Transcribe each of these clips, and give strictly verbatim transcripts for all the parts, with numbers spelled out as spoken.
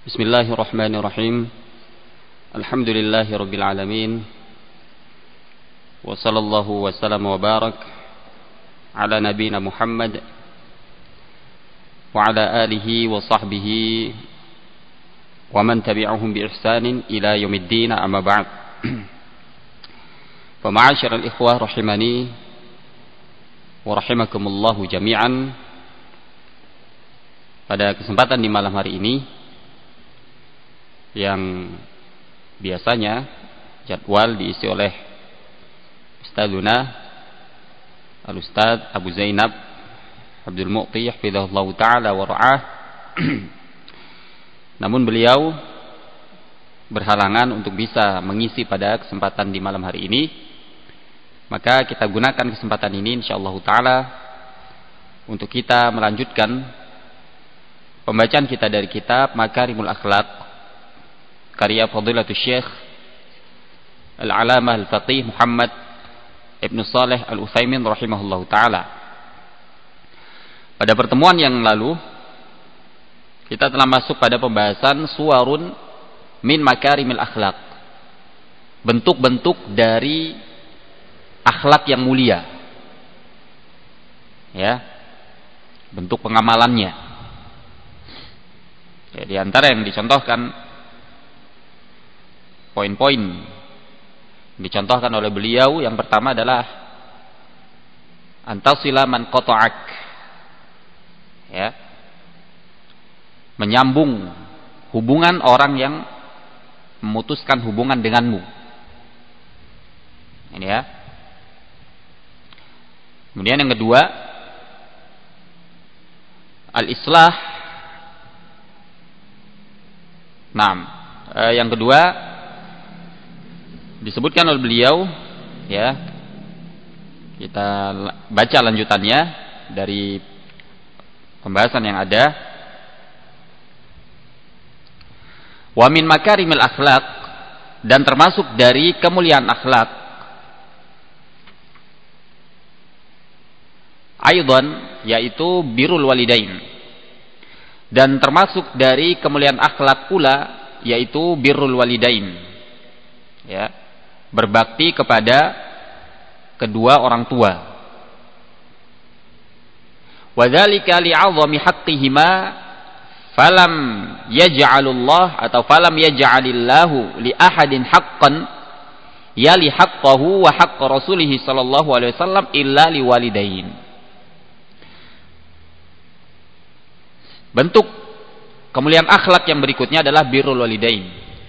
Bismillahirrahmanirrahim. Alhamdulillahi rabbil alamin. Wa sallallahu wa sallam wa barak ala nabina Muhammad wa ala alihi wa sahbihi wa man tabi'ahum bi ihsanin ila yaumiddin, amma ba'd. Fa ma'asyiral ikhwah rahimani wa rahimakumullahu jami'an. Pada kesempatan di malam hari ini yang biasanya jadwal diisi oleh Ustadzuna Al-Ustadz Abu Zainab Abdul Mu'ti hafizahullah ta'ala wa ra'ah. Namun beliau berhalangan untuk bisa mengisi pada kesempatan di malam hari ini. Maka kita gunakan kesempatan ini insyaallah ta'ala untuk kita melanjutkan pembacaan kita dari kitab Makarimul Akhlaq karya Fadilatul Syekh Al-Alamah Al-Faqih Muhammad Ibn Saleh Al-Utsaimin rahimahullahu ta'ala. Pada pertemuan yang lalu kita telah masuk pada pembahasan suwarun min makarimil akhlaq, bentuk-bentuk dari akhlak yang mulia, ya, bentuk pengamalannya. Ya, di antara yang dicontohkan, poin-poin dicontohkan oleh beliau, yang pertama adalah antasila man qata'ak, ya, menyambung hubungan orang yang memutuskan hubungan denganmu. Ini ya. Kemudian yang kedua, al-islah. Nah, eh, yang kedua disebutkan oleh beliau, ya, kita baca lanjutannya dari pembahasan yang ada. Wa min makarimil akhlaq, dan termasuk dari kemuliaan akhlak, aidan, yaitu birrul walidain, dan termasuk dari kemuliaan akhlak pula yaitu birrul walidain, ya, berbakti kepada kedua orang tua. Wadzalika li'azami haqqihima falam yaj'alullah atau falam yaj'alillahu li ahadin haqqan yali haqqahu wa haqq rasulih sallallahu alaihi wasallam illa liwalidain. Bentuk kemuliaan akhlak yang berikutnya adalah birrul walidain.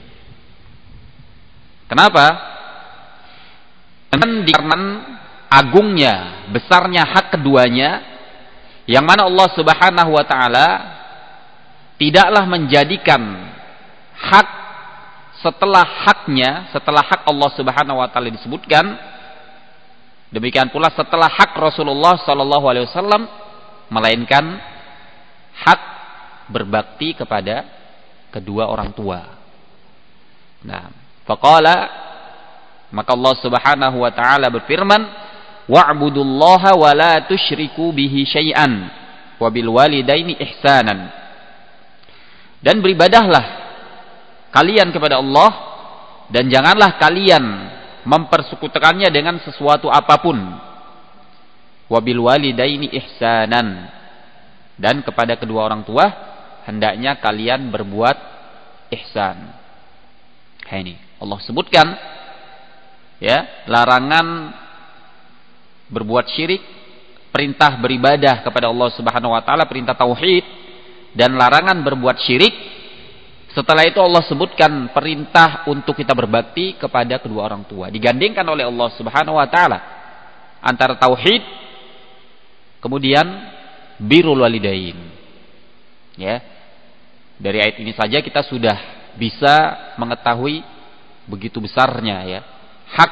Kenapa? Dan dikarenakan agungnya, besarnya hak keduanya, yang mana Allah Subhanahu wa ta'ala tidaklah menjadikan hak setelah haknya, setelah hak Allah Subhanahu wa ta'ala disebutkan, demikian pula setelah hak Rasulullah sallallahu alaihi wasallam, melainkan hak berbakti kepada kedua orang tua. Nah, faqala, maka Allah Subhanahu wa ta'ala berfirman, wa'budullaha wa la tusyriku bihi syai'an wa bil walidaini ihsanan. Dan beribadahlah kalian kepada Allah, dan janganlah kalian mempersekutukannya dengan sesuatu apapun. Wa bil walidaini ihsanan, dan kepada kedua orang tua hendaknya kalian berbuat ihsan. Nah, ini Allah sebutkan, ya, larangan berbuat syirik, perintah beribadah kepada Allah Subhanahu wa ta'ala, perintah tauhid, dan larangan berbuat syirik. Setelah itu Allah sebutkan perintah untuk kita berbakti kepada kedua orang tua, digandingkan oleh Allah Subhanahu wa ta'ala antara tauhid kemudian birrul walidain. Ya, dari ayat ini saja kita sudah bisa mengetahui begitu besarnya, ya, hak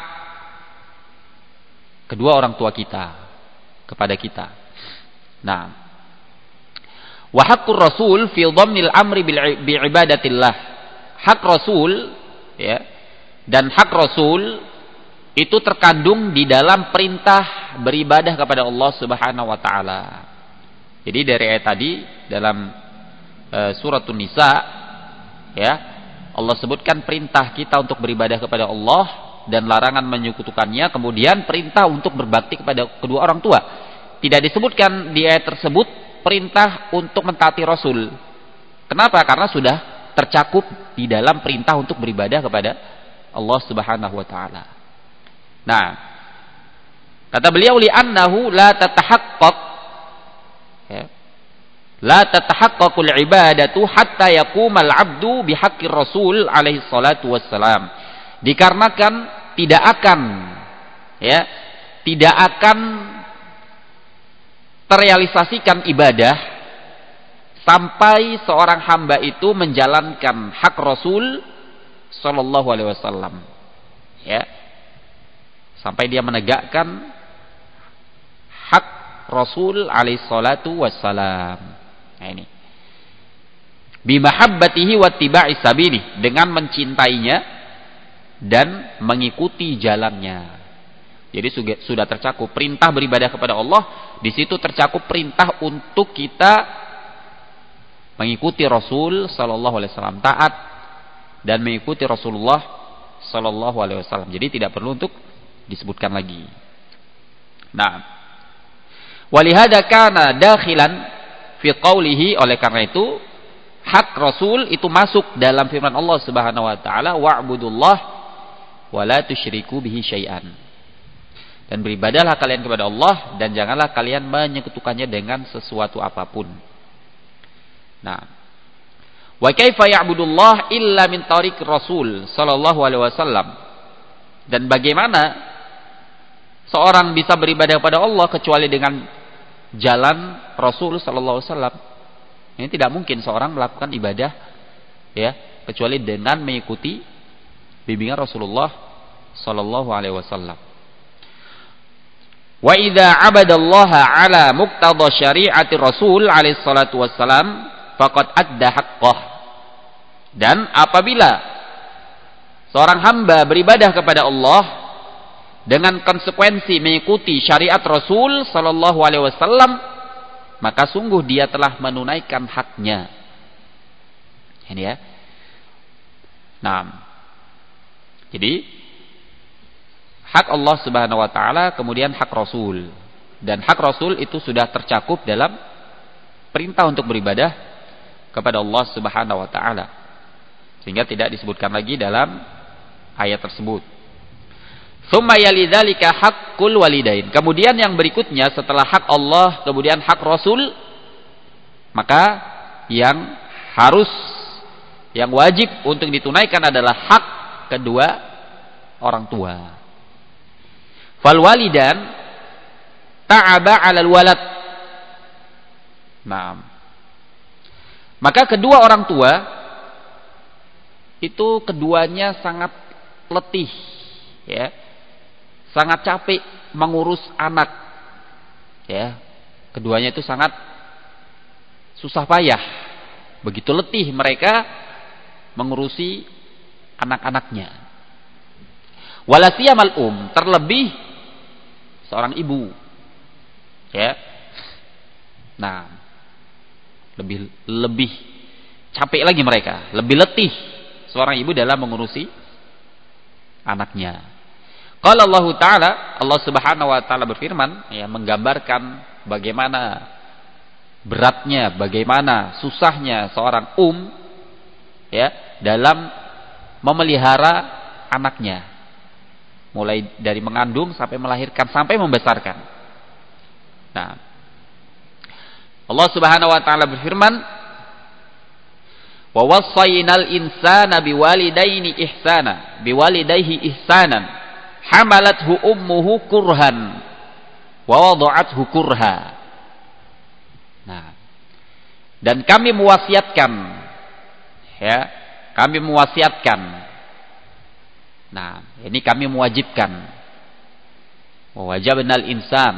kedua orang tua kita kepada kita. Nah, wa haqqur rasul fi dhammil amri bi ibadatillah. Hak Rasul, ya, dan hak Rasul itu terkandung di dalam perintah beribadah kepada Allah Subhanahu wa taala. Jadi dari ayat tadi dalam uh, suratun Nisa Ya, Allah sebutkan perintah kita untuk beribadah kepada Allah dan larangan menyekutukannya, kemudian perintah untuk berbakti kepada kedua orang tua. Tidak disebutkan di ayat tersebut perintah untuk mentaati Rasul. Kenapa? Karena sudah tercakup di dalam perintah untuk beribadah kepada Allah Subhanahu wa taala. Nah, kata beliau li'annahu la tatahaqqaq, ya, la tatahaqqaqul ibadatu hatta yaqumal 'abdu bihaqqir Rasul alaihi salatu wassalam. Dikarenakan tidak akan ya, tidak akan terrealisasikan ibadah sampai seorang hamba itu menjalankan hak Rasul sallallahu alaihi wasallam. Ya. Sampai dia menegakkan hak Rasul alaihi salatu wassalam. Nah ini. Bimahabbatihi wattiba'i sabili, dengan mencintainya dan mengikuti jalannya. Jadi sudah tercakup perintah beribadah kepada Allah, di situ tercakup perintah untuk kita mengikuti Rasul sallallahu alaihi wasallam, taat dan mengikuti Rasulullah sallallahu alaihi wasallam. Jadi tidak perlu untuk disebutkan lagi. Nah, walihada kana dakhilan fi qawlihi, oleh karena itu hak Rasul itu masuk dalam firman Allah Subhanahu wa taala, wa'budullah wa la tusyriku bihi syai'an. Dan beribadahlah kalian kepada Allah dan janganlah kalian menyekutukannya dengan sesuatu apapun. Nah, wa kaifa ya'budullah illa min tariq Rasul sallallahu alaihi wasallam. Dan bagaimana seorang bisa beribadah kepada Allah kecuali dengan jalan Rasul sallallahu alaihi wasallam? Ini tidak mungkin seorang melakukan ibadah ya kecuali dengan mengikuti bimbingan Rasulullah sallallahu alaihi wasallam. Wa idza 'abadallaha 'ala muqtada syari'ati Rasul alaihi salatu wassalam faqad adda haqqah. Dan apabila seorang hamba beribadah kepada Allah dengan konsekuensi mengikuti syariat Rasul sallallahu alaihi wasallam, maka sungguh dia telah menunaikan haknya. Ini ya. Nah, jadi hak Allah Subhanahu wa taala, kemudian hak Rasul. Dan hak Rasul itu sudah tercakup dalam perintah untuk beribadah kepada Allah Subhanahu wa taala. Sehingga tidak disebutkan lagi dalam ayat tersebut. Tsumma yalidzalika haqqul walidain. Kemudian yang berikutnya setelah hak Allah, kemudian hak Rasul, maka yang harus, yang wajib untuk ditunaikan adalah hak kedua orang tua. Fal walidan ta'aba 'alal walad. Nah, maka kedua orang tua itu keduanya sangat letih, ya, sangat capek mengurus anak, ya, keduanya itu sangat susah payah, begitu letih mereka mengurusi anak-anaknya. Walasiyamal um, terlebih seorang ibu, ya, nah, lebih lebih capek lagi mereka, lebih letih seorang ibu dalam mengurusi anaknya. Qala Allah Ta'ala, Allah Subhanahu wa taala berfirman, ya, menggambarkan bagaimana beratnya, bagaimana susahnya seorang um, ya, dalam memelihara anaknya, mulai dari mengandung sampai melahirkan sampai membesarkan. Nah, Allah Subhanahu wa taala berfirman, wa wassaynal insana biwalidaini ihsana biwalidayhi ihsanan hamalathu ummuhu kurhan wa wada'athu kurha. Nah, dan kami mewasiatkan, ya, kami mewasiatkan. Nah, ini kami mewajibkan. Wajibnal insan.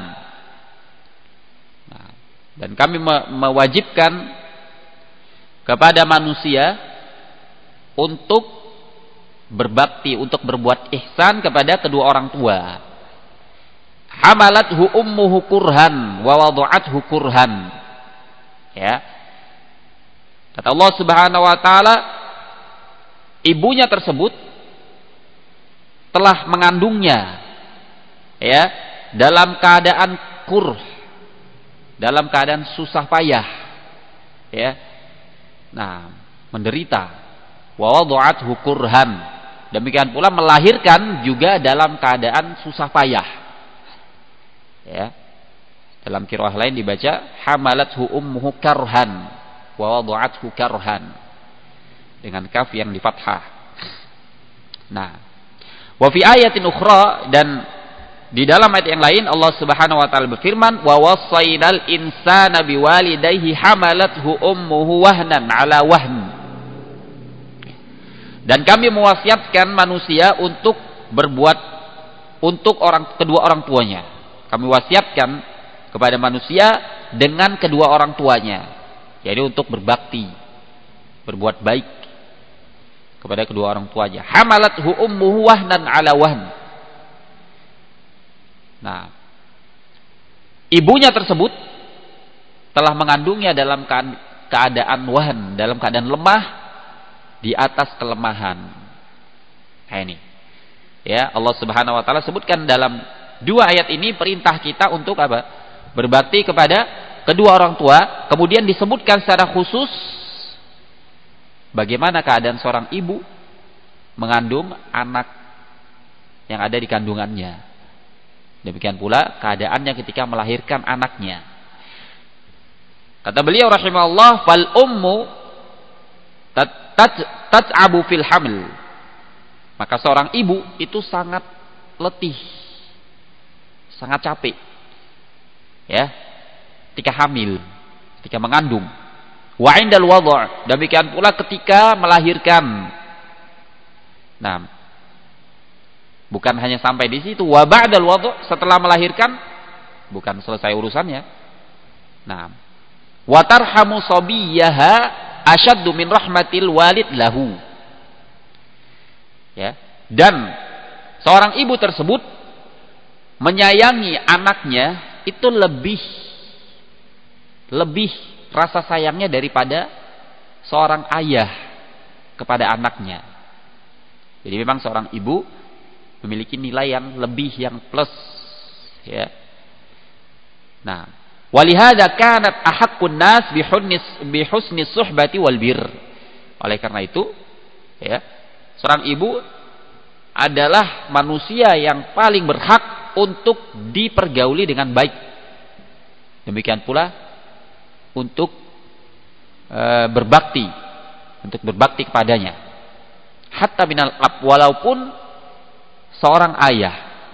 Nah, dan kami mewajibkan kepada manusia untuk berbakti, untuk berbuat ihsan kepada kedua orang tua. Hamalathu ummuhu kurhan wa wada'athu kurhan. Ya. Kata Allah Subhanahu wa taala, ibunya tersebut telah mengandungnya, ya, dalam keadaan kurh, dalam keadaan susah payah, ya, nah, menderita, wa wada'athu kurhan, demikian pula melahirkan juga dalam keadaan susah payah, ya. Dalam qiraah lain dibaca hamalathu ummuhu karhan wa wada'athu karhan, dengan kaf yang di fathah. Nah, wa fi ayatin ukhra, dan di dalam ayat yang lain Allah Subhanahu wa taala berfirman, wa wassaynal insana biwalidayhi hamalathu ummuhu wahnan ala wahn. Dan kami mewasiatkan manusia untuk berbuat untuk orang kedua orang tuanya. Kami wasiatkan kepada manusia dengan kedua orang tuanya, yaitu untuk berbakti, berbuat baik kepada kedua orang tuanya. Hamalathu ummuhu wahnan ala wahn. Nah, ibunya tersebut telah mengandungnya dalam keadaan wahn, dalam keadaan lemah di atas kelemahan. Nah, ini, ya, Allah Subhanahu wa taala sebutkan dalam dua ayat ini perintah kita untuk apa? Berbakti kepada kedua orang tua. Kemudian disebutkan secara khusus bagaimana keadaan seorang ibu mengandung anak yang ada di kandungannya. Demikian pula keadaannya ketika melahirkan anaknya. Kata beliau rahimahullah, fal ummu tat'abu fil haml. Maka seorang ibu itu sangat letih, sangat capek, ya, ketika hamil, ketika mengandung. Wa indal wadha', demikian pula ketika melahirkan. Nah, bukan hanya sampai di situ, wa ba'dal wadha', setelah melahirkan bukan selesai urusannya. Nah, wa tarhamu sabiyaha asyaddu min rahmatil walid lahu. Ya, dan seorang ibu tersebut menyayangi anaknya itu lebih lebih rasa sayangnya daripada seorang ayah kepada anaknya. Jadi memang seorang ibu memiliki nilai yang lebih, yang plus, ya. Nah, walihada kanat ahaqqun nas bi husni suhbati wal bir. Oleh karena itu, ya, seorang ibu adalah manusia yang paling berhak untuk dipergauli dengan baik. Demikian pula untuk e, berbakti, untuk berbakti kepadanya. Hatta minal ab, walaupun seorang ayah,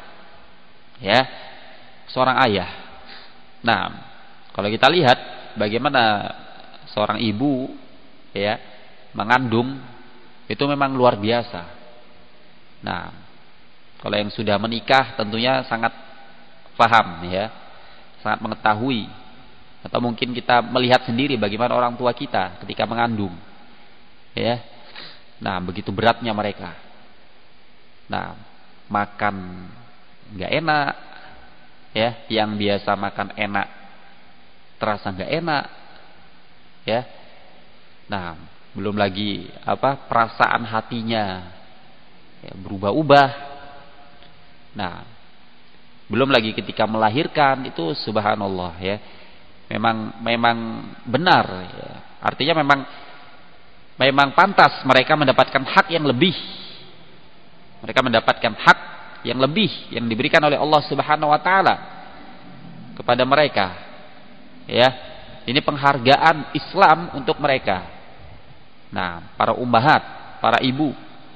ya, seorang ayah. Nah, kalau kita lihat bagaimana seorang ibu, ya, mengandung, itu memang luar biasa. Nah, kalau yang sudah menikah tentunya sangat paham, ya, sangat mengetahui, atau mungkin kita melihat sendiri bagaimana orang tua kita ketika mengandung, ya. Nah, begitu beratnya mereka. Nah, makan nggak enak, ya, yang biasa makan enak terasa nggak enak, ya. Nah, belum lagi apa perasaan hatinya, ya, berubah-ubah. Nah, belum lagi ketika melahirkan itu subhanallah, ya, memang memang benar, ya. Artinya memang memang pantas mereka mendapatkan hak yang lebih, mereka mendapatkan hak yang lebih yang diberikan oleh Allah Subhanahu wa taala kepada mereka, ya. Ini penghargaan Islam untuk mereka. Nah, para ummahat, para ibu.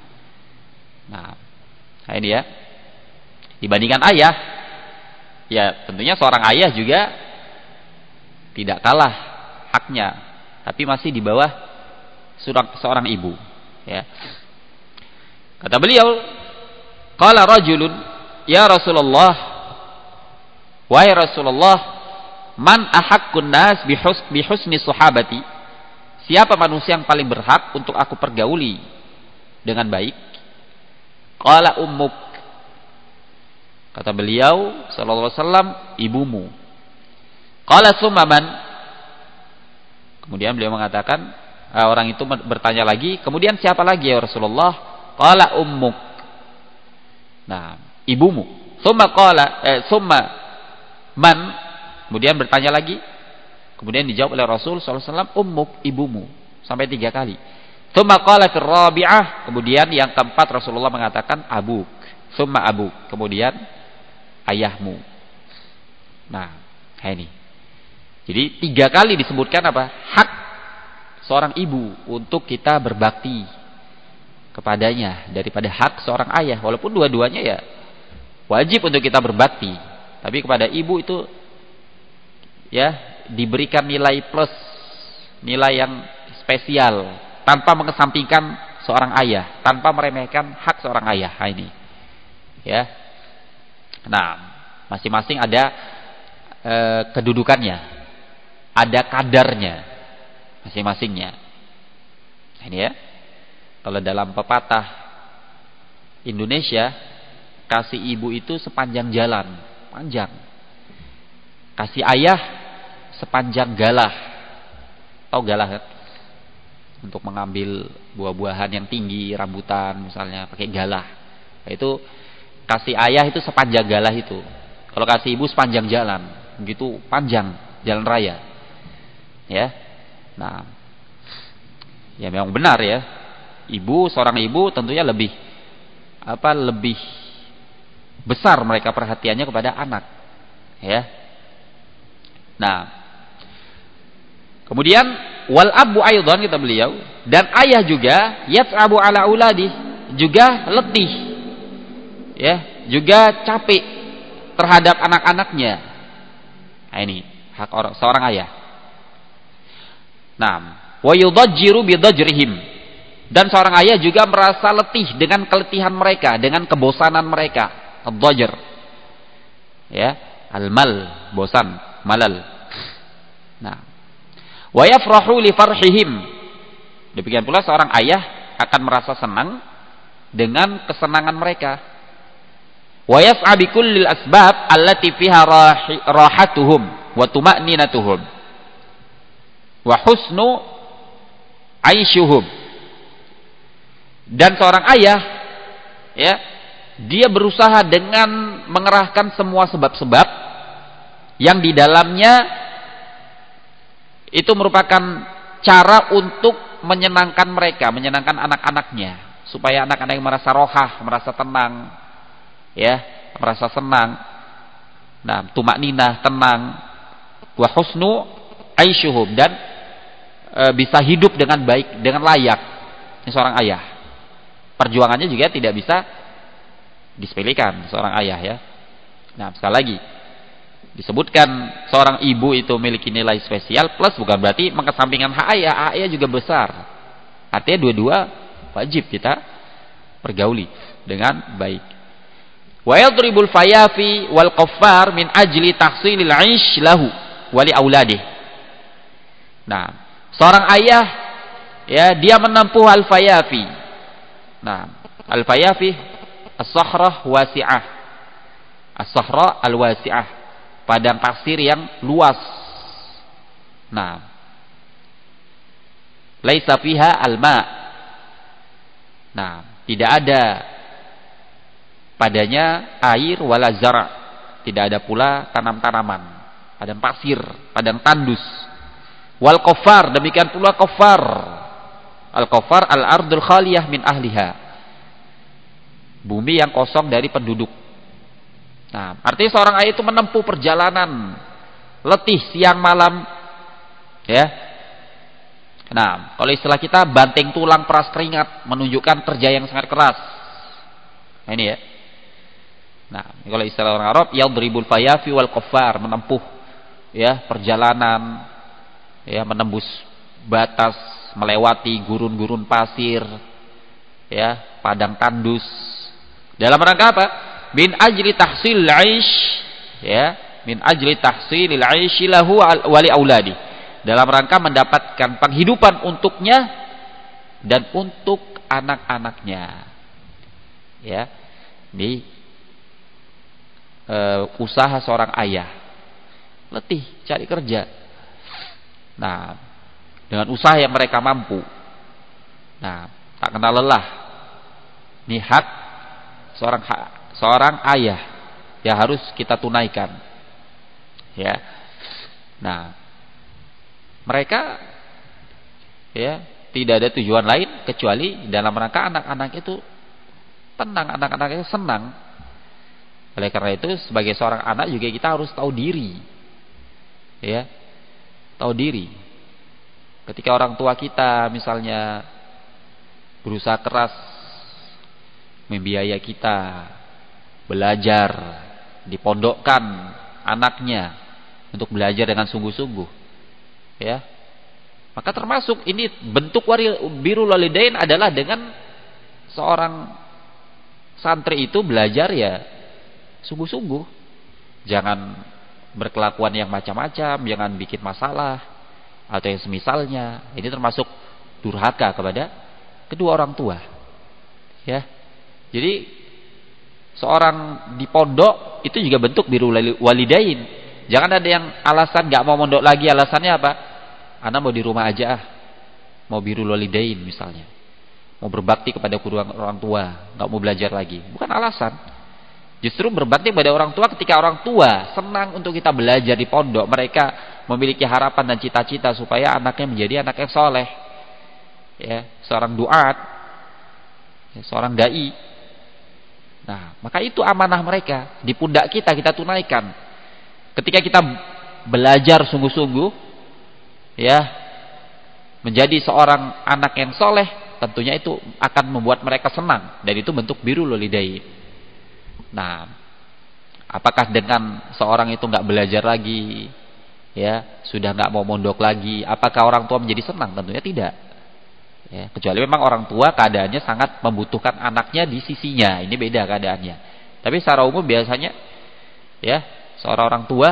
Nah, ini, ya. Dibandingkan ayah, ya tentunya seorang ayah juga tidak kalah haknya, tapi masih di bawah seorang ibu, ya. Kata beliau, qala rajulun, ya Rasulullah, wahai Rasulullah, man ahaqqun nas bihus bihusni sahabati, siapa manusia yang paling berhak untuk aku pergauli dengan baik? Qala ummuk, kata beliau sallallahu alaihi wasallam, ibumu. Qala summa man, kemudian beliau mengatakan, orang itu bertanya lagi, kemudian siapa lagi ya Rasulullah? Qala ummuk. Nah, ibumu. Summa qala eh, summa man? Kemudian bertanya lagi. Kemudian dijawab oleh Rasul sallallahu alaihi wasallam, ummuk, ibumu. Sampai tiga kali. Summa qala fir rabi'ah. Kemudian yang keempat Rasulullah mengatakan abuk. Summa abuk. Kemudian ayahmu. Nah, ini. Jadi tiga kali disebutkan apa? Hak seorang ibu untuk kita berbakti kepadanya daripada hak seorang ayah. Walaupun dua-duanya ya wajib untuk kita berbakti, tapi kepada ibu itu ya diberikan nilai plus, nilai yang spesial tanpa mengesampingkan seorang ayah, tanpa meremehkan hak seorang ayah. Nah, ini ya. Nah, masing-masing ada e, kedudukannya. Ada kadarnya masing-masingnya. Ini ya. Kalau dalam pepatah Indonesia, kasih ibu itu sepanjang jalan, panjang. Kasih ayah sepanjang galah. Tahu galah kan? Untuk mengambil buah-buahan yang tinggi, rambutan misalnya, pakai galah. Itu kasih ayah itu sepanjang galah itu. Kalau kasih ibu sepanjang jalan, begitu panjang jalan raya. Ya, nah, ya memang benar ya. Ibu, seorang ibu tentunya lebih apa? Lebih besar mereka perhatiannya kepada anak, ya. Nah, kemudian wal abu aidan kata beliau, dan ayah juga yat'abu ala auladi, juga letih, ya, juga capek terhadap anak-anaknya. Nah, ini hak orang seorang ayah. Nah, wa yudajjiru bidajrihim, dan seorang ayah juga merasa letih dengan keletihan mereka, dengan kebosanan mereka. Ad-dajr, ya, al-mal, bosan, malal. Nah, wa yafrahu li farhihim, demikian pula seorang ayah akan merasa senang dengan kesenangan mereka. Wa yas'a bi kullil asbab allati fiha rahatuhum wa tuma'ninatuhum wa husnu aisyuhum, dan seorang ayah ya dia berusaha dengan mengerahkan semua sebab-sebab yang di dalamnya itu merupakan cara untuk menyenangkan mereka, menyenangkan anak-anaknya, supaya anak-anak yang merasa rohah, merasa tenang, ya, merasa senang. Nah, tumakninah, tenang, wa husnu aisyuhum, dan bisa hidup dengan baik, dengan layak. Ini seorang ayah. Perjuangannya juga tidak bisa disepelekan seorang ayah ya. Nah, sekali lagi disebutkan seorang ibu itu memiliki nilai spesial, plus bukan berarti mengesampingkan hak ayah. Hak ayah juga besar. Artinya dua-dua wajib kita pergauli dengan baik. Wa yadribul fayafi wal qaffar min ajli tahsilil 'aish lahu wa li auladih. Nah, seorang ayah ya dia menempuh al-fayafi. Nah, al-fayafi as-sahrah wasi'ah. As-sahra al-wasi'ah, padang pasir yang luas. Nah, laisa fiha al-ma. Nah, tidak ada padanya air wala zara', tidak ada pula tanam-tanaman. Padang pasir, padang tandus. Wal kofar, demikian pula kofar. Al kofar al ardul khaliyah min ahliha, bumi yang kosong dari penduduk. Nah, artinya seorang ayah itu menempuh perjalanan letih siang malam, ya. Nah, kalau istilah kita banting tulang peras keringat, menunjukkan kerja yang sangat keras. Nah, ini ya. Nah, kalau istilah orang Arab, yadribul fayafi wal kofar, menempuh ya perjalanan, ya, menembus batas, melewati gurun-gurun pasir, ya, padang tandus. Dalam rangka apa? Min ajli tahsil 'aish, ya, min ajli tahsilil 'aish lahu wa li auladi. Dalam rangka mendapatkan penghidupan untuknya dan untuk anak-anaknya. Ya. Ini uh, usaha seorang ayah. Letih cari kerja. Nah, dengan usaha yang mereka mampu. Nah, tak kenal lelah. Ini hak seorang seorang ayah yang harus kita tunaikan. Ya. Nah, mereka ya tidak ada tujuan lain kecuali dalam rangka anak-anak itu tenang, anak-anak itu senang. Oleh karena itu sebagai seorang anak juga kita harus tahu diri. Ya. Tahu diri. Ketika orang tua kita misalnya berusaha keras membiayai kita belajar, dipondokkan anaknya untuk belajar dengan sungguh-sungguh, ya, maka termasuk ini bentuk birrul walidain adalah dengan seorang santri itu belajar ya sungguh-sungguh, jangan berkelakuan yang macam-macam, jangan bikin masalah atau yang semisalnya. Ini termasuk durhaka kepada kedua orang tua, ya. Jadi seorang di pondok itu juga bentuk birrul walidain. Jangan ada yang alasan nggak mau mondok lagi, alasannya apa? Anak mau di rumah aja ah. Mau birrul walidain misalnya. Mau berbakti kepada kedua orang tua, nggak mau belajar lagi. Bukan alasan. Justru berbakti kepada orang tua ketika orang tua senang untuk kita belajar di pondok, mereka memiliki harapan dan cita-cita supaya anaknya menjadi anak yang soleh. Ya, seorang duat, ya, seorang dai. Nah, maka itu amanah mereka di pundak kita, kita tunaikan. Ketika kita belajar sungguh-sungguh, ya, menjadi seorang anak yang soleh, tentunya itu akan membuat mereka senang, dan itu bentuk birrul walidain. Nah, apakah dengan seorang itu nggak belajar lagi, ya, sudah nggak mau mondok lagi, apakah orang tua menjadi senang? Tentunya tidak. Ya, kecuali memang orang tua keadaannya sangat membutuhkan anaknya di sisinya, ini beda keadaannya. Tapi secara umum biasanya, ya, seorang orang tua,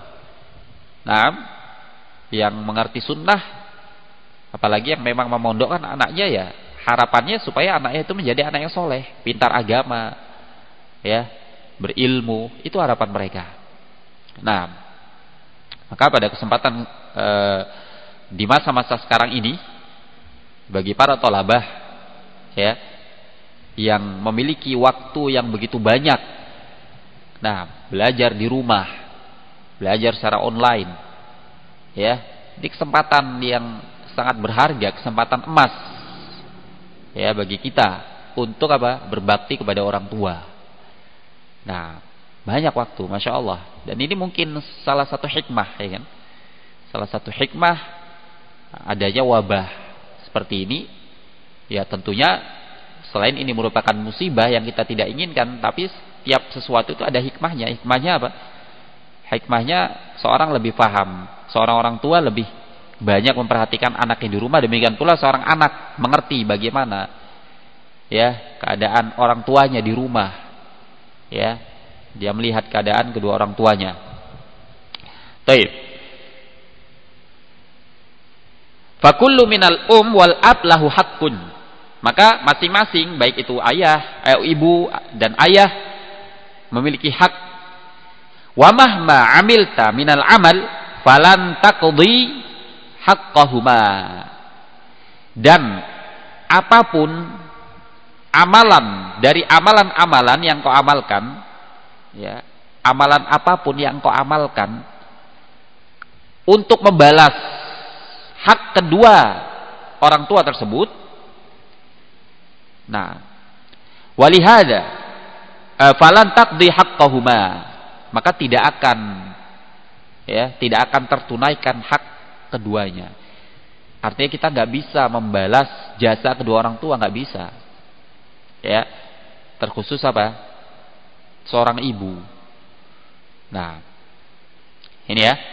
nah, yang mengerti sunnah, apalagi yang memang memondokkan anaknya, ya, harapannya supaya anaknya itu menjadi anak yang soleh, pintar agama, ya, berilmu, itu harapan mereka. Nah, maka pada kesempatan eh, di masa-masa sekarang ini, bagi para thalabah, ya, yang memiliki waktu yang begitu banyak, nah, belajar di rumah, belajar secara online, ya, ini kesempatan yang sangat berharga, kesempatan emas, ya, bagi kita untuk apa? Berbakti kepada orang tua. Nah, banyak waktu, masya Allah. Dan ini mungkin salah satu hikmah, ya kan? Salah satu hikmah adanya wabah seperti ini, ya, tentunya selain ini merupakan musibah yang kita tidak inginkan, tapi setiap sesuatu itu ada hikmahnya. Hikmahnya apa? Hikmahnya seorang lebih paham, seorang orang tua lebih banyak memperhatikan anaknya di rumah, demikian pula seorang anak mengerti bagaimana, ya, keadaan orang tuanya di rumah, ya, dia melihat keadaan kedua orang tuanya. Baik. Fakullu minal um wal ab lahu haqqun. Maka masing-masing, baik itu ayah, eh, ibu dan ayah, memiliki hak. Wa mahma amilta minal amal falan taqdi haqqahuma. Dan apapun amalan dari amalan-amalan yang kau amalkan, ya, amalan apapun yang kau amalkan untuk membalas hak kedua orang tua tersebut, nah, walihada falan taqdi haqqahuma, maka tidak akan, ya, tidak akan tertunaikan hak keduanya. Artinya kita nggak bisa membalas jasa kedua orang tua, nggak bisa, ya, terkhusus apa? Seorang ibu. Nah, ini ya,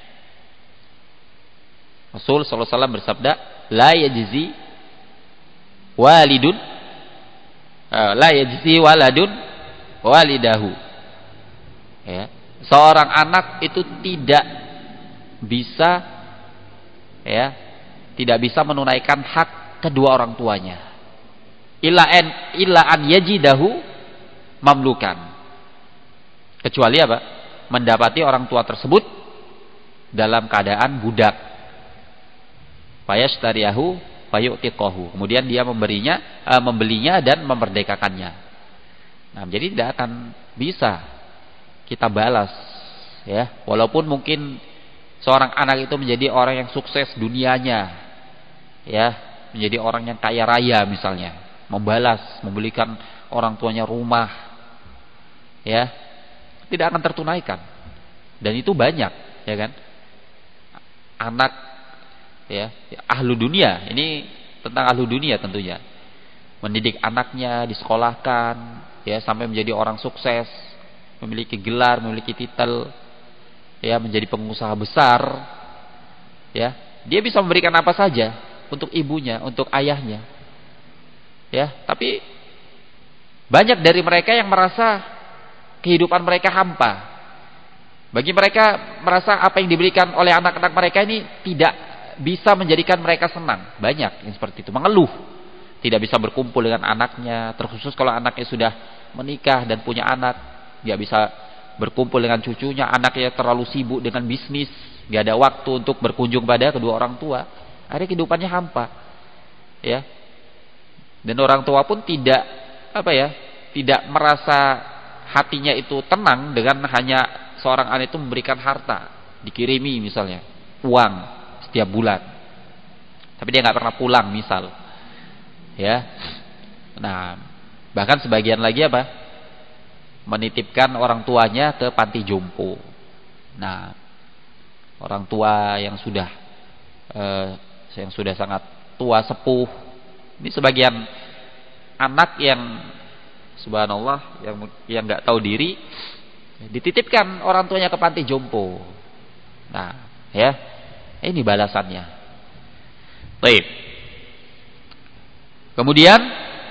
Rasul sallallahu alaihi wasallam bersabda, la yajzi walidun uh, la yajzi waladun walidahu. Ya, seorang anak itu tidak bisa, ya, tidak bisa menunaikan hak kedua orang tuanya. Illa an illa an yajidahu mamlukan. Kecuali apa? Mendapati orang tua tersebut dalam keadaan budak. fayashtariyahu fayu'tiqahu. Kemudian dia memberinya, uh, membelinya dan memerdekakannya. Nah, jadi tidak akan bisa kita balas, ya. Walaupun mungkin seorang anak itu menjadi orang yang sukses dunianya, ya, menjadi orang yang kaya raya misalnya, membalas, membelikan orang tuanya rumah, ya, tidak akan tertunaikan. Dan itu banyak, ya kan? Anak, ya, ahlu dunia, ini tentang ahlu dunia tentunya. Mendidik anaknya, disekolahkan, ya, sampai menjadi orang sukses, memiliki gelar, memiliki titel, ya, menjadi pengusaha besar, ya. Dia bisa memberikan apa saja untuk ibunya, untuk ayahnya, ya. Tapi banyak dari mereka yang merasa kehidupan mereka hampa. Bagi mereka merasa apa yang diberikan oleh anak-anak mereka ini tidak bisa menjadikan mereka senang. Banyak yang seperti itu, mengeluh, tidak bisa berkumpul dengan anaknya, terkhusus kalau anaknya sudah menikah dan punya anak, tidak bisa berkumpul dengan cucunya, anaknya terlalu sibuk dengan bisnis, tidak ada waktu untuk berkunjung pada kedua orang tua. Akhirnya kehidupannya hampa, ya. Dan orang tua pun tidak apa ya, tidak merasa hatinya itu tenang dengan hanya seorang anak itu memberikan harta, dikirimi misalnya uang setiap bulan, tapi dia nggak pernah pulang misal, ya. Nah, bahkan sebagian lagi apa, menitipkan orang tuanya ke panti jompo. Nah, orang tua yang sudah eh, yang sudah sangat tua sepuh, ini sebagian anak yang subhanallah yang yang nggak tahu diri, dititipkan orang tuanya ke panti jompo. Nah, ya, ini balasannya. Baik. Kemudian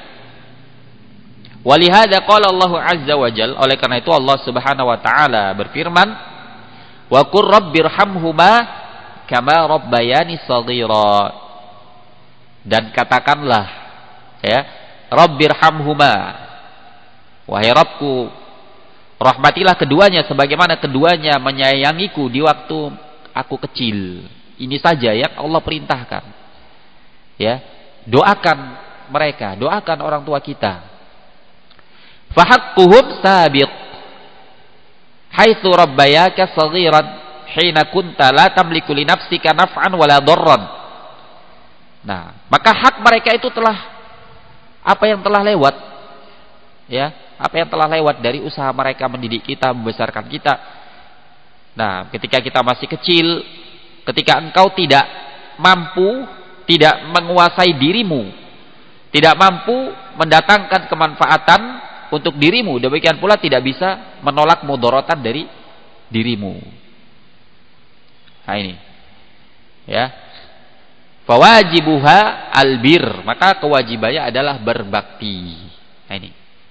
walihada qala Allah azza wa jalla, oleh karena itu Allah Subhanahu wa taala berfirman, wa qur rabbirhamhuma kama rabbayani shaghira. Dan katakanlah, ya, rabbirhamhuma, wahai Rabbku, rahmatilah keduanya sebagaimana keduanya menyayangiku di waktu aku kecil. Ini saja yang Allah perintahkan. Ya, doakan mereka, doakan orang tua kita. Fahaqquhum sabiq haitsu rabbayaka saghiran hina kunta la tamliku li nafsika naf'an wala darran. Nah, maka hak mereka itu telah apa yang telah lewat, ya, apa yang telah lewat dari usaha mereka mendidik kita, membesarkan kita. Nah, ketika kita masih kecil, ketika engkau tidak mampu, tidak menguasai dirimu, tidak mampu mendatangkan kemanfaatan untuk dirimu, demikian pula tidak bisa menolak mudharatan dari dirimu. Nah ini, ya, fawajibuha albir, maka kewajibannya adalah berbakti. Nah ini,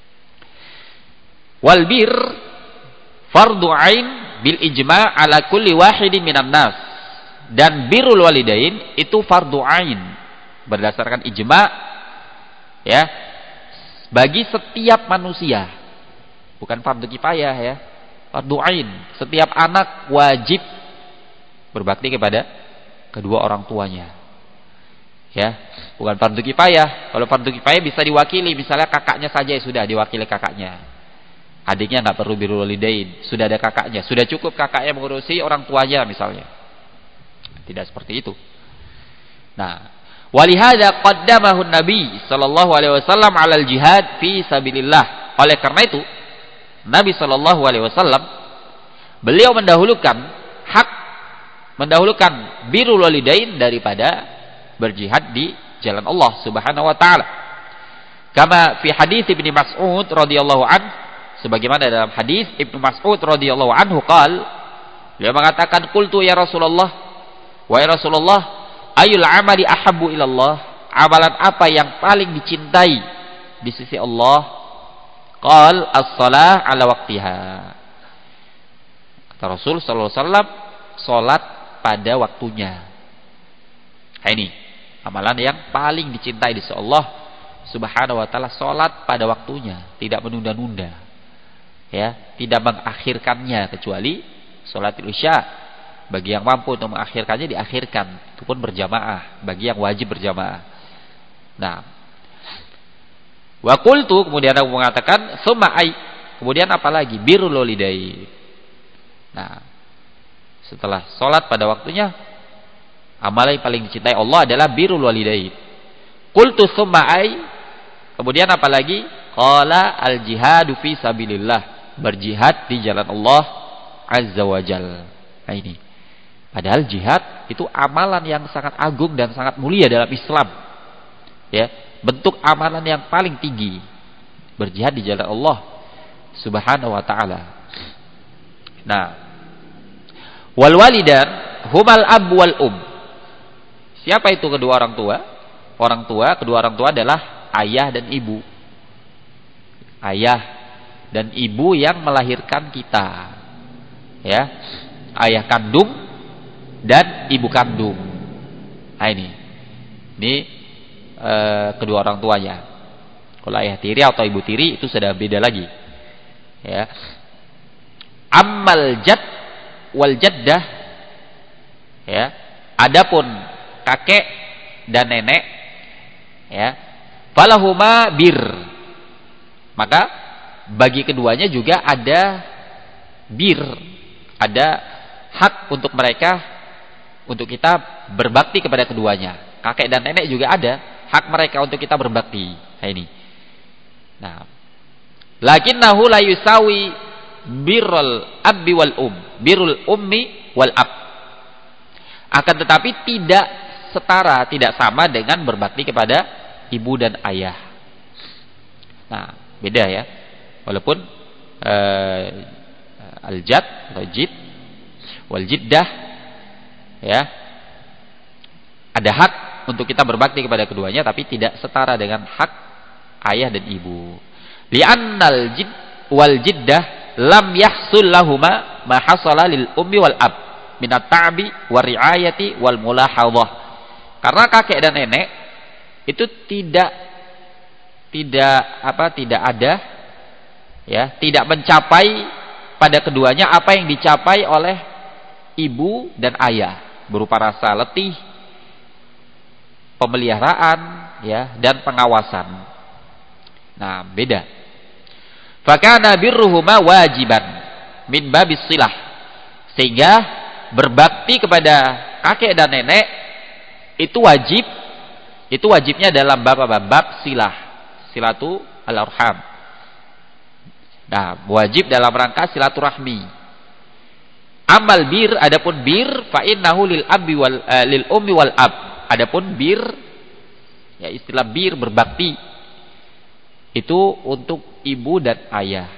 wal bir fardu ain bil ijma' ala kulli wahidin minan nas. Dan birrul walidain itu fardu ain berdasarkan ijma', ya, bagi setiap manusia. Bukan fardu kifayah, ya. Fardu ain. Setiap anak wajib berbakti kepada kedua orang tuanya. Ya, bukan fardu kifayah. Kalau fardu kifayah bisa diwakili, misalnya kakaknya saja ya sudah diwakili kakaknya. Adiknya nggak perlu birrul walidain, sudah ada kakaknya, sudah cukup kakaknya mengurusi orang tuanya misalnya. Tidak seperti itu. Nah, walihada qaddamahu Nabi sallallahu alaihi wasallam 'alal jihad fi sabilillah. Oleh karena itu, Nabi sallallahu alaihi wasallam beliau mendahulukan hak, mendahulukan birrul walidain daripada berjihad di jalan Allah Subhanahu wa taala. Kama fi hadis Ibnu Mas'ud radhiyallahu an, sebagaimana dalam hadis Ibnu Mas'ud radhiyallahu anhu qal, beliau mengatakan, qultu ya Rasulullah, wahai Rasulullah, ayul amali ahabbu ilallah, amalan apa yang paling dicintai di sisi Allah? Qal as-shalah ala waqtiha. Kata Rasul sallallahu alaihi wasallam, salat pada waktunya. Nah, ini amalan yang paling dicintai di sisi Allah Subhanahu wa taala, salat pada waktunya, tidak menunda-nunda. Ya, tidak mengakhirkannya kecuali salat isya. Bagi yang mampu untuk mengakhirkannya diakhirkan, itu pun berjamaah bagi yang wajib berjamaah. Nah, wa qultu, kemudian aku mengatakan summa ai, kemudian apa lagi? Birrul walidain. Nah, setelah sholat pada waktunya, amal yang paling dicintai Allah adalah birrul walidain. Qultu summa ai, kemudian apa lagi? Qala al jihadu fi sabilillah, berjihad di jalan Allah azza wajal. Nah ini, padahal jihad itu amalan yang sangat agung dan sangat mulia dalam Islam. Ya, bentuk amalan yang paling tinggi, berjihad di jalan Allah subhanahu wa ta'ala. Nah, wal walidan humal ab wal um. Siapa itu kedua orang tua? Orang tua, kedua orang tua adalah ayah dan ibu. Ayah dan ibu yang melahirkan kita. Ya, ayah kandung dan ibu kandung. Nah ini, ini e, kedua orang tuanya. Kalau ayah tiri atau ibu tiri itu sudah beda lagi. Ya, ammal jad wal jaddah. Ya, adapun kakek dan nenek, ya, falahuma bir, maka bagi keduanya juga ada bir, ada hak untuk mereka, untuk kita berbakti kepada keduanya. Kakek dan nenek juga ada hak mereka untuk kita berbakti. Nah ini. Nah, lakinnahu la yusawi birrul abbi wal um, birrul ummi wal ab. Akan tetapi tidak setara, tidak sama dengan berbakti kepada ibu dan ayah. Nah, beda ya. Walaupun uh, al-jad atau jid wal jiddah, ya, ada hak untuk kita berbakti kepada keduanya, tapi tidak setara dengan hak ayah dan ibu. Li'annal jid wal jiddah lam yahsul lahuma ma hasala lil ummi wal ab minat ta'bi wa riayati wal mulahadhah. Karena kakek dan nenek itu tidak tidak apa tidak ada, ya, tidak mencapai pada keduanya apa yang dicapai oleh ibu dan ayah, berupa rasa letih, pemeliharaan, ya, dan pengawasan. Nah, beda. Fakana birruhuma wajiban min babis silah, sehingga berbakti kepada kakek dan nenek itu wajib, itu wajibnya dalam bab-bab silah, silatu al-arham. Nah, wajib dalam rangka silaturahmi. Amal bir, adapun bir, fa innahu lil abi wal uh, lil ummi wal ab. Adapun bir, ya, istilah bir, berbakti, itu untuk ibu dan ayah.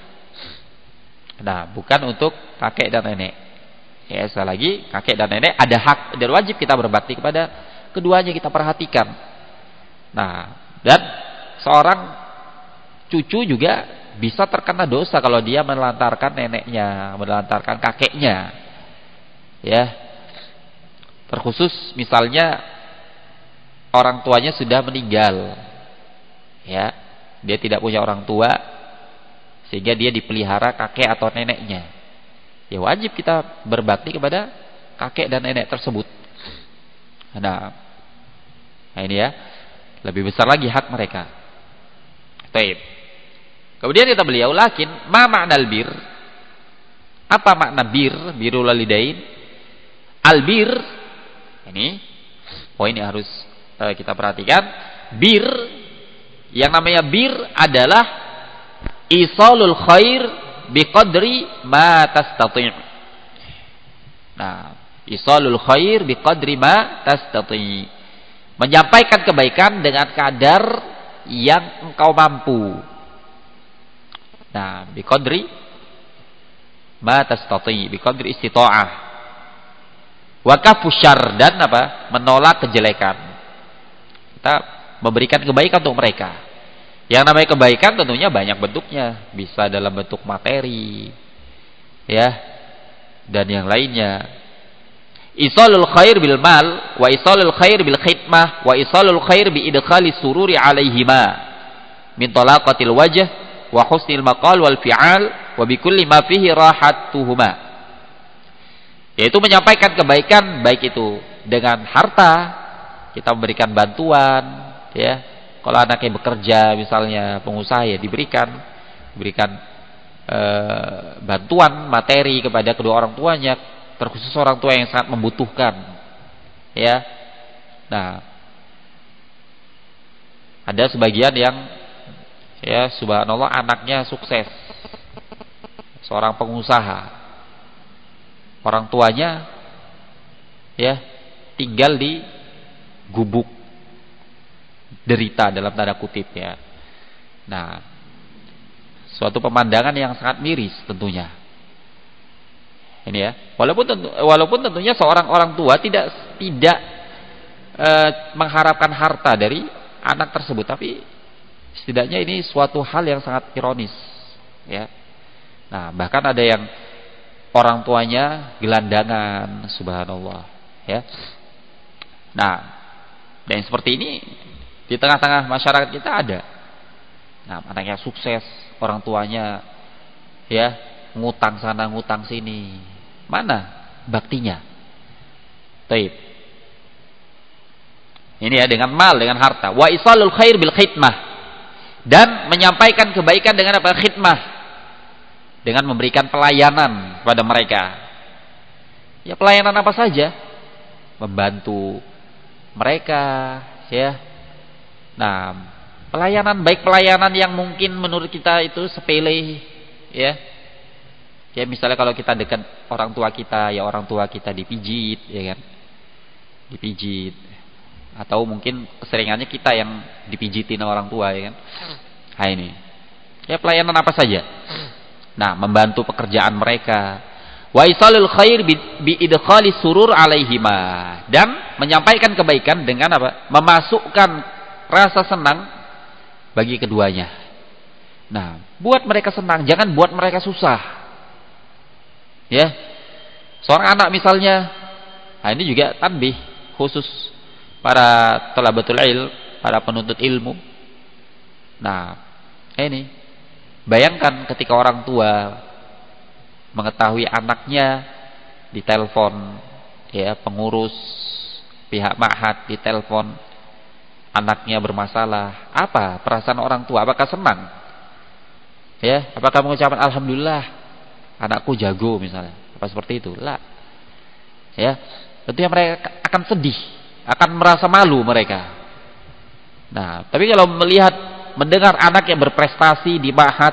Nah, bukan untuk kakek dan nenek. Ya, sekali lagi, kakek dan nenek ada hak dan wajib kita berbakti kepada keduanya, kita perhatikan. Nah, dan seorang cucu juga bisa terkena dosa kalau dia menelantarkan neneknya, menelantarkan kakeknya. Ya. Terkhusus misalnya orang tuanya sudah meninggal. Ya, dia tidak punya orang tua sehingga dia dipelihara kakek atau neneknya. Ya, wajib kita berbakti kepada kakek dan nenek tersebut. Nah, nah ini ya, lebih besar lagi hak mereka. Baik. Kemudian kata beliau, lakin ma ma'nal bir? Apa makna bir? Birrul walidain. Al-bir, ini poin yang harus uh, kita perhatikan. Bir, yang namanya bir adalah isalul khair biqadri ma tastati'. Nah, isalul khair biqadri ma tastati', menyampaikan kebaikan dengan kadar yang engkau mampu. Nah, biqadri ma tastati', biqadri istita'ah. Wa kafu syarr, dan apa? Menolak kejelekan. Kita memberikan kebaikan untuk mereka. Yang namanya kebaikan tentunya banyak bentuknya, bisa dalam bentuk materi, ya, dan yang lainnya. Isalul khair bil mal, wa isalul khair bil khidmah, wa isalul khair bi idkhali sururi alaihima min talaqatil wajh wa husnil maqal wal fi'al wa bi kulli ma fihi rahatuhuma. Yaitu menyampaikan kebaikan, baik itu dengan harta, kita memberikan bantuan, ya. Kalau anaknya bekerja misalnya pengusaha, ya diberikan berikan e, bantuan materi kepada kedua orang tuanya, terkhusus orang tua yang sangat membutuhkan, ya. Nah, ada sebagian yang, ya subhanallah, anaknya sukses, seorang pengusaha, orang tuanya, ya, tinggal di gubuk derita dalam tanda kutip, ya. Nah, suatu pemandangan yang sangat miris tentunya. Ini ya, walaupun tentu, walaupun tentunya seorang orang tua tidak tidak e, mengharapkan harta dari anak tersebut, tapi setidaknya ini suatu hal yang sangat ironis, ya. Nah, bahkan ada yang orang tuanya gelandangan, subhanallah, ya. Nah, dan seperti ini di tengah-tengah masyarakat kita ada. Nah, anaknya sukses, orang tuanya, ya, ngutang sana ngutang sini. Mana baktinya? Taib. Ini ya, dengan mal, dengan harta. Wa isalul khair bil khidmah. Dan menyampaikan kebaikan dengan apa? Khidmah. Dengan memberikan pelayanan kepada mereka. Ya, pelayanan apa saja? Membantu mereka, ya. Nah, pelayanan, baik pelayanan yang mungkin menurut kita itu sepele, ya. Ya, misalnya kalau kita dekat orang tua kita, ya orang tua kita dipijit, ya kan? Dipijit. Atau mungkin keseringannya kita yang dipijitin orang tua, ya kan? Nah, ini. Ya, pelayanan apa saja. Nah, membantu pekerjaan mereka. Wa isalul khair bi idkhali surur alaihima, dan menyampaikan kebaikan dengan apa? Memasukkan rasa senang bagi keduanya. Nah, buat mereka senang, jangan buat mereka susah. Ya. Seorang anak misalnya, nah ini juga tanbih khusus para thalabatul ilm, para penuntut ilmu. Nah, ini bayangkan ketika orang tua mengetahui anaknya ditelepon, ya, pengurus pihak ma'had ditelepon, anaknya bermasalah, apa perasaan orang tua? Apakah senang? Ya, apakah mengucapkan alhamdulillah anakku jago misalnya? Apa seperti itu? La. Ya, tentunya mereka akan sedih, akan merasa malu mereka. Nah, tapi kalau melihat, mendengar anak yang berprestasi di ma'had,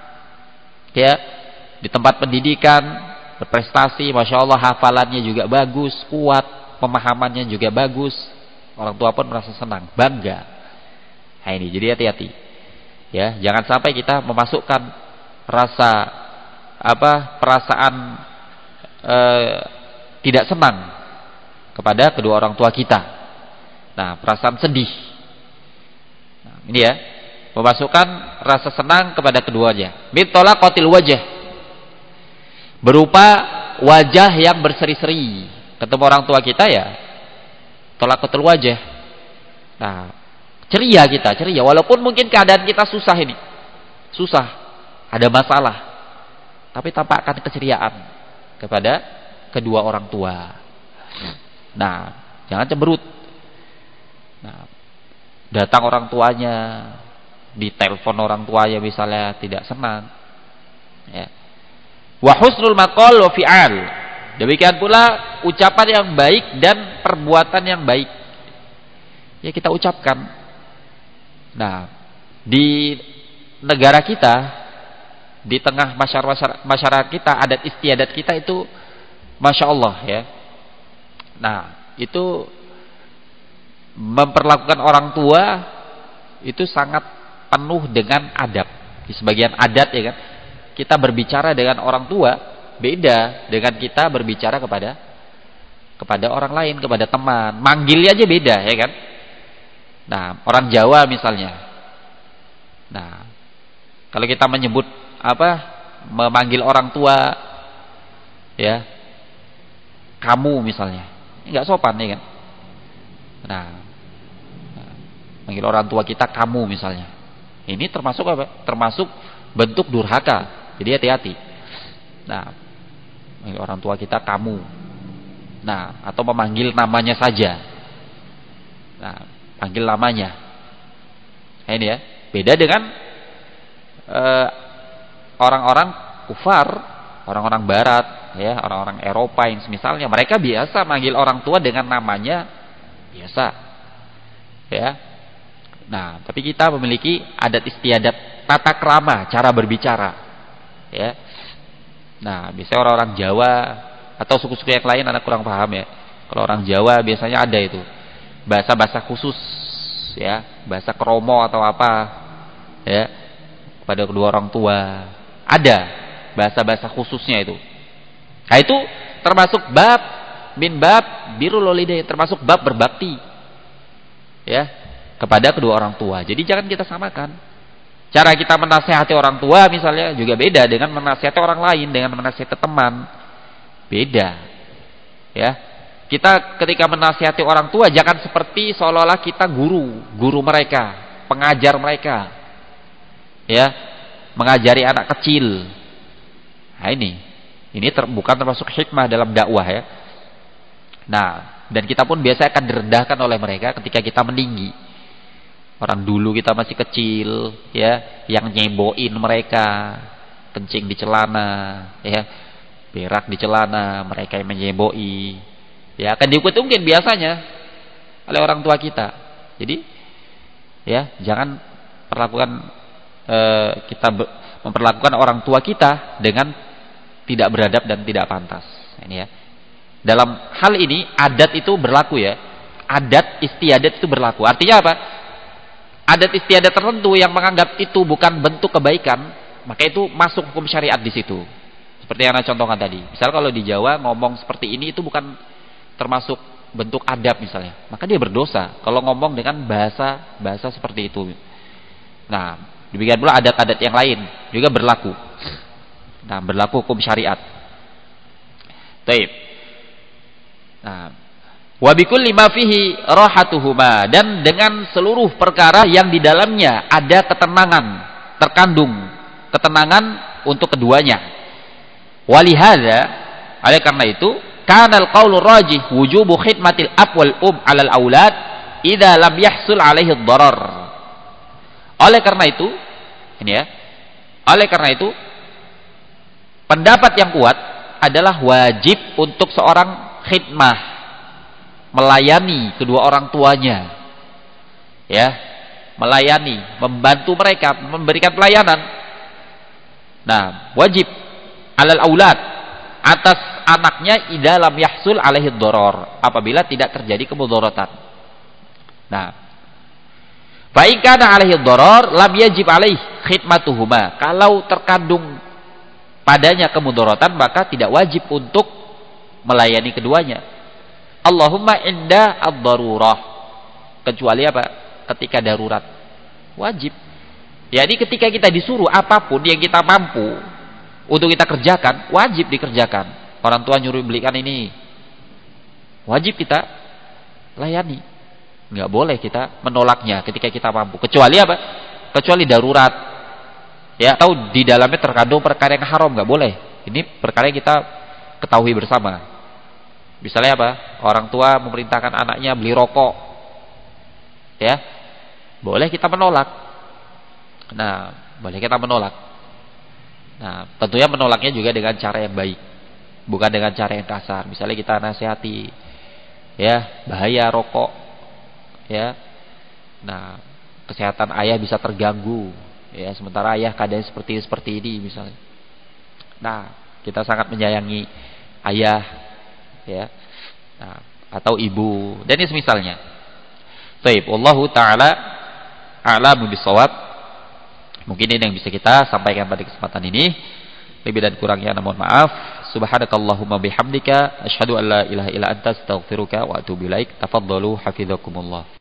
ya, di tempat pendidikan, berprestasi, masya Allah, hafalannya juga bagus, kuat, pemahamannya juga bagus, orang tua pun merasa senang, bangga. Nah ini, jadi hati-hati, ya, jangan sampai kita memasukkan rasa apa perasaan eh, tidak senang kepada kedua orang tua kita. Nah, perasaan sedih. Nah, ini ya, memasukkan rasa senang kepada keduanya. Mitolaqatil wajah, berupa wajah yang berseri-seri. Ketemu orang tua kita, ya, tolaqatul wajah. Nah, ceria kita, ceria. Walaupun mungkin keadaan kita susah ini, susah, ada masalah, tapi tampakkan keceriaan kepada kedua orang tua. Nah, jangan cemberut. Nah, datang orang tuanya, ditelepon orang tuanya misalnya tidak senang, ya. Wa husnul maqal wa fi'al. Demikian pula ucapan yang baik dan perbuatan yang baik, ya, kita ucapkan. Nah, di negara kita, di tengah masyarakat masyarakat kita, adat istiadat kita itu masya Allah, ya. Nah, itu memperlakukan orang tua itu sangat penuh dengan adab. Di sebagian adat, ya kan, kita berbicara dengan orang tua beda dengan kita berbicara kepada kepada orang lain, kepada teman. Manggilnya aja beda, ya kan. Nah, orang Jawa misalnya, nah, kalau kita menyebut apa, memanggil orang tua, ya, kamu misalnya, nggak sopan, ya kan. Nah, manggil orang tua kita kamu misalnya, ini termasuk apa? Termasuk bentuk durhaka. Jadi hati-hati. Nah, manggil orang tua kita kamu, Nah, atau memanggil namanya saja. Nah, panggil namanya. Nah, ini ya, beda dengan uh, orang-orang kufar, orang-orang barat, ya, orang-orang Eropa yang semisalnya, mereka biasa manggil orang tua dengan namanya biasa. Ya. Nah, tapi kita memiliki adat istiadat, tata krama, cara berbicara. Ya. Nah, biasanya orang-orang Jawa atau suku-suku yang lain anak kurang paham ya. Kalau orang Jawa biasanya ada itu bahasa-bahasa khusus, ya, bahasa kromo atau apa, ya, pada kedua orang tua. Ada bahasa-bahasa khususnya itu. Nah, itu termasuk bab min bab birrul walidain, termasuk bab berbakti, ya, kepada kedua orang tua. Jadi jangan kita samakan. Cara kita menasihati orang tua misalnya juga beda dengan menasihati orang lain, dengan menasihati teman. Beda. Ya. Kita ketika menasihati orang tua jangan seperti seolah-olah kita guru, guru mereka, pengajar mereka. Ya. Mengajari anak kecil. Nah, ini. Ini ter, bukan termasuk hikmah dalam dakwah ya. Nah, dan kita pun biasa akan direndahkan oleh mereka ketika kita meninggi. Orang dulu kita masih kecil, ya, yang nyeboin mereka, kencing di celana, ya, berak di celana, mereka yang menyeboi, ya, akan diukut-ungkin biasanya oleh orang tua kita. Jadi, ya, jangan perlakukan eh, kita be, memperlakukan orang tua kita dengan tidak beradab dan tidak pantas. Ini ya. Dalam hal ini adat itu berlaku ya, adat istiadat itu berlaku. Artinya apa? Adat istiadat tertentu yang menganggap itu bukan bentuk kebaikan, maka itu masuk hukum syariat di situ. Seperti yang Anda contohkan tadi. Misal kalau di Jawa ngomong seperti ini itu bukan termasuk bentuk adab misalnya, maka dia berdosa kalau ngomong dengan bahasa bahasa seperti itu. Nah, demikian pula adat-adat yang lain juga berlaku. Nah, berlaku hukum syariat. Baik. Nah, wa bikulli ma fihi rahatuhuma, dan dengan seluruh perkara yang di dalamnya ada ketenangan, terkandung ketenangan untuk keduanya. Walihada, oleh karena itu, kana al-qaulu rajih wujubu khidmatil ab wal um 'alal aulad idza lam yahsul 'alaihi ad-darar. Oleh karena itu, ini ya. Oleh karena itu, pendapat yang kuat adalah wajib untuk seorang khidmah, melayani kedua orang tuanya, ya, melayani, membantu mereka, memberikan pelayanan. Nah, wajib alal aulad, atas anaknya idza lam yahsul alaihi dharar, apabila tidak terjadi kemudaratan. Nah, fa in kana alaihi dharar lam yajib alaihi khidmatuhuma, kalau terkandung padanya kemudaratan maka tidak wajib untuk melayani keduanya. Allahumma inda ad-darurah, kecuali apa? Ketika darurat. Wajib. Jadi ketika kita disuruh apapun yang kita mampu untuk kita kerjakan, wajib dikerjakan. Orang tua nyuruh belikan ini, wajib kita layani. Enggak boleh kita menolaknya ketika kita mampu. Kecuali apa? Kecuali darurat. Ya, atau di dalamnya terkandung perkara yang haram, enggak boleh. Ini perkara yang kita ketahui bersama. Misalnya apa? Orang tua memerintahkan anaknya beli rokok, ya, boleh kita menolak. Nah, boleh kita menolak. Nah, tentunya menolaknya juga dengan cara yang baik, bukan dengan cara yang kasar. Misalnya kita nasihati, ya, bahaya rokok, ya. Nah, kesehatan ayah bisa terganggu, ya, sementara ayah keadaan seperti seperti ini misalnya. Nah, kita sangat menyayangi ayah, ya, nah, atau ibu, dan ini semisalnya. Baik, wallahu taala a'lamu bissawab. Mungkin ini yang bisa kita sampaikan pada kesempatan ini. Lebih dan kurangnya mohon maaf. Subhanakallahumma bihamdika asyhadu an la ilaha illa anta astaghfiruka wa atubu ilaik. Tafadhalu hafizakumullah.